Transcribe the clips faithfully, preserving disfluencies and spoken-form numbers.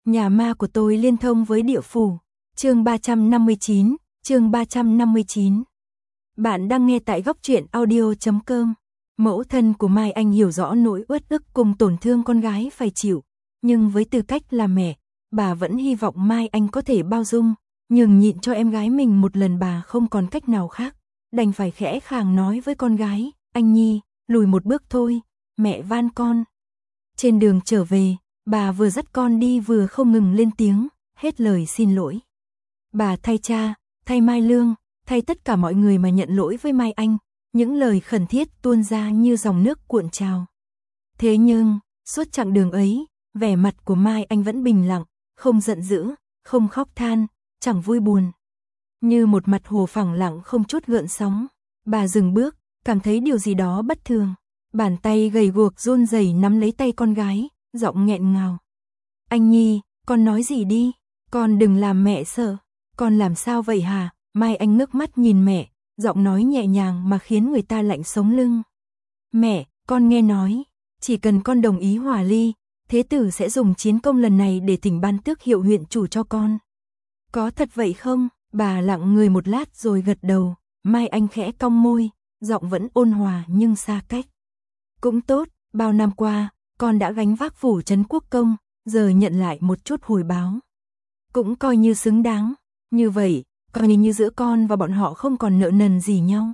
Nhà ma của tôi liên thông với địa phủ. Chương ba trăm năm mươi chín, chương ba trăm năm mươi chín. Bạn đang nghe tại góc truyện audio chấm com. Mẫu thân của Mai Anh hiểu rõ nỗi uất ức cùng tổn thương con gái phải chịu, nhưng với tư cách là mẹ, bà vẫn hy vọng Mai Anh có thể bao dung, nhường nhịn cho em gái mình một lần. Bà không còn cách nào khác, đành phải khẽ khàng nói với con gái, anh Nhi, lùi một bước thôi, mẹ van con. Trên đường trở về, bà vừa dắt con đi vừa không ngừng lên tiếng, hết lời xin lỗi. Bà thay cha, thay Mai Lương, thay tất cả mọi người mà nhận lỗi với Mai Anh, những lời khẩn thiết tuôn ra như dòng nước cuộn trào. Thế nhưng, suốt chặng đường ấy, vẻ mặt của Mai Anh vẫn bình lặng, không giận dữ, không khóc than, chẳng vui buồn. Như một mặt hồ phẳng lặng không chút gợn sóng. Bà dừng bước, cảm thấy điều gì đó bất thường. Bàn tay gầy guộc run rẩy nắm lấy tay con gái, giọng nghẹn ngào. Anh Nhi, con nói gì đi, con đừng làm mẹ sợ. Con làm sao vậy hả? Mai Anh ngước mắt nhìn mẹ, giọng nói nhẹ nhàng mà khiến người ta lạnh sống lưng. Mẹ, con nghe nói, chỉ cần con đồng ý hòa ly, Thế tử sẽ dùng chiến công lần này để thỉnh ban tước hiệu huyện chủ cho con. Có thật vậy không? Bà lặng người một lát rồi gật đầu. Mai Anh khẽ cong môi, giọng vẫn ôn hòa nhưng xa cách. Cũng tốt, bao năm qua, con đã gánh vác phủ trấn quốc công, giờ nhận lại một chút hồi báo. Cũng coi như xứng đáng, như vậy, coi như giữa con và bọn họ không còn nợ nần gì nhau.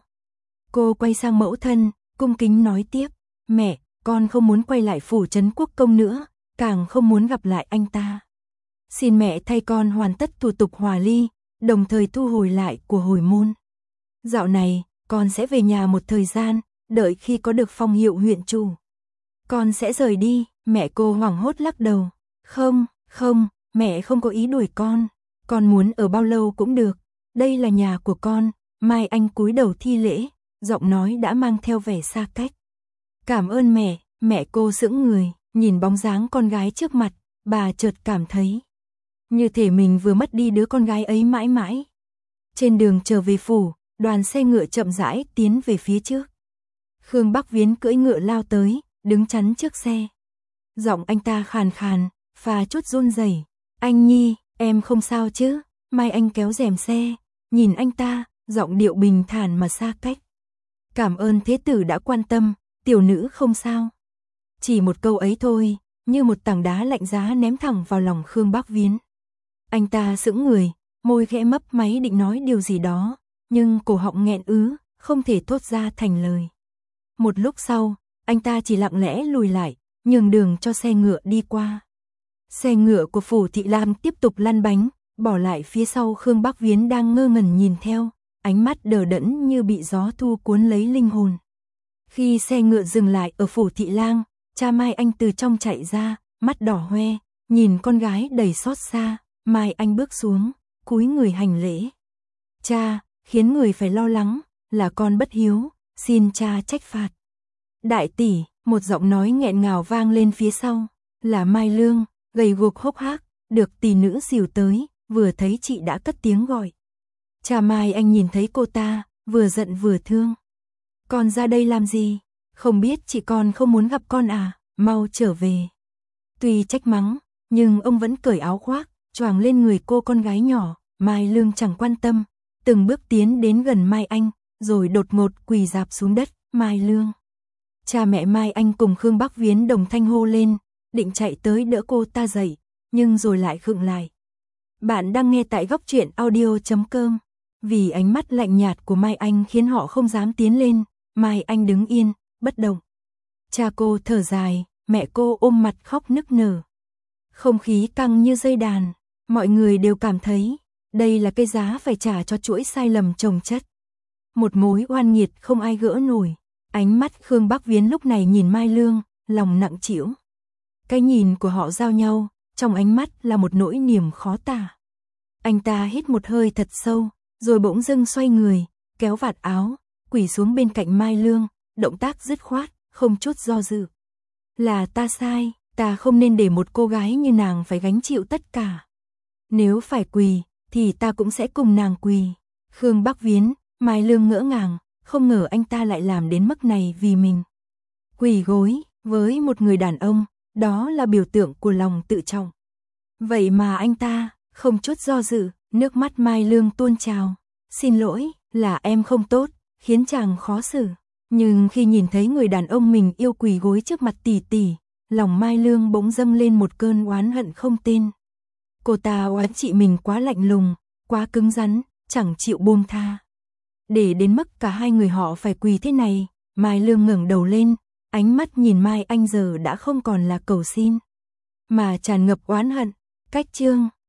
Cô quay sang mẫu thân, cung kính nói tiếp, mẹ, con không muốn quay lại phủ trấn quốc công nữa, càng không muốn gặp lại anh ta. Xin mẹ thay con hoàn tất thủ tục hòa ly, đồng thời thu hồi lại của hồi môn. Dạo này, con sẽ về nhà một thời gian, đợi khi có được phong hiệu huyện chủ. Con sẽ rời đi, mẹ cô hoảng hốt lắc đầu. Không, không, mẹ không có ý đuổi con. Con muốn ở bao lâu cũng được, đây là nhà của con. Mai Anh cúi đầu thi lễ, giọng nói đã mang theo vẻ xa cách. Cảm ơn mẹ, mẹ cô sững người, nhìn bóng dáng con gái trước mặt, bà chợt cảm thấy như thể mình vừa mất đi đứa con gái ấy mãi mãi. Trên đường trở về phủ, đoàn xe ngựa chậm rãi tiến về phía trước. Khương Bắc Viễn cưỡi ngựa lao tới, đứng chắn trước xe. Giọng anh ta khàn khàn, pha chút run rẩy. Anh Nhi, em không sao chứ? Mai Anh kéo rèm xe, nhìn anh ta, giọng điệu bình thản mà xa cách. Cảm ơn thế tử đã quan tâm, tiểu nữ không sao. Chỉ một câu ấy thôi, như một tảng đá lạnh giá ném thẳng vào lòng Khương Bắc Viễn. Anh ta sững người, môi khẽ mấp máy định nói điều gì đó, nhưng cổ họng nghẹn ứ, không thể thốt ra thành lời. Một lúc sau, anh ta chỉ lặng lẽ lùi lại, nhường đường cho xe ngựa đi qua. Xe ngựa của phủ Thị Lam tiếp tục lăn bánh, bỏ lại phía sau Khương Bắc Viễn đang ngơ ngẩn nhìn theo, ánh mắt đờ đẫn như bị gió thu cuốn lấy linh hồn. Khi xe ngựa dừng lại ở phủ Thị Lang, cha Mai Anh từ trong chạy ra, mắt đỏ hoe, nhìn con gái đầy xót xa. Mai Anh bước xuống, cúi người hành lễ. Cha, khiến người phải lo lắng, là con bất hiếu, xin cha trách phạt. Đại tỷ, một giọng nói nghẹn ngào vang lên phía sau, là Mai Lương, gầy guộc hốc hác, được tỷ nữ dìu tới, vừa thấy chị đã cất tiếng gọi. Cha Mai Anh nhìn thấy cô ta, vừa giận vừa thương. Con ra đây làm gì? Không biết chị con không muốn gặp con à, mau trở về. Tuy trách mắng, nhưng ông vẫn cởi áo khoác, choàng lên người cô con gái nhỏ. Mai Lương chẳng quan tâm, từng bước tiến đến gần Mai Anh, rồi đột ngột quỳ rạp xuống đất. Mai Lương. Cha mẹ Mai Anh cùng Khương Bắc Viễn đồng thanh hô lên, định chạy tới đỡ cô ta dậy, nhưng rồi lại khựng lại. Bạn đang nghe tại góc truyện audio chấm com. Vì ánh mắt lạnh nhạt của Mai Anh khiến họ không dám tiến lên. Mai Anh đứng yên, bất động. Cha cô thở dài, mẹ cô ôm mặt khóc nức nở. Không khí căng như dây đàn, mọi người đều cảm thấy đây là cái giá phải trả cho chuỗi sai lầm chồng chất. Một mối oan nghiệt không ai gỡ nổi. Ánh mắt Khương Bắc Viễn lúc này nhìn Mai Lương, lòng nặng trĩu. Cái nhìn của họ giao nhau, trong ánh mắt là một nỗi niềm khó tả. Anh ta hít một hơi thật sâu, rồi bỗng dưng xoay người, kéo vạt áo, quỳ xuống bên cạnh Mai Lương, động tác dứt khoát, không chút do dự. Là ta sai, ta không nên để một cô gái như nàng phải gánh chịu tất cả. Nếu phải quỳ, thì ta cũng sẽ cùng nàng quỳ. Khương Bắc Viễn, Mai Lương ngỡ ngàng, không ngờ anh ta lại làm đến mức này vì mình. Quỳ gối, với một người đàn ông, đó là biểu tượng của lòng tự trọng. Vậy mà anh ta, không chút do dự, nước mắt Mai Lương tuôn trào. Xin lỗi, là em không tốt, khiến chàng khó xử. Nhưng khi nhìn thấy người đàn ông mình yêu quỳ gối trước mặt tỷ tỷ, lòng Mai Lương bỗng dâng lên một cơn oán hận không tên. Cô ta oán chị mình quá lạnh lùng, quá cứng rắn, chẳng chịu buông tha. Để đến mức cả hai người họ phải quỳ thế này, Mai Lương ngẩng đầu lên, ánh mắt nhìn Mai Anh giờ đã không còn là cầu xin, mà tràn ngập oán hận. Cách chương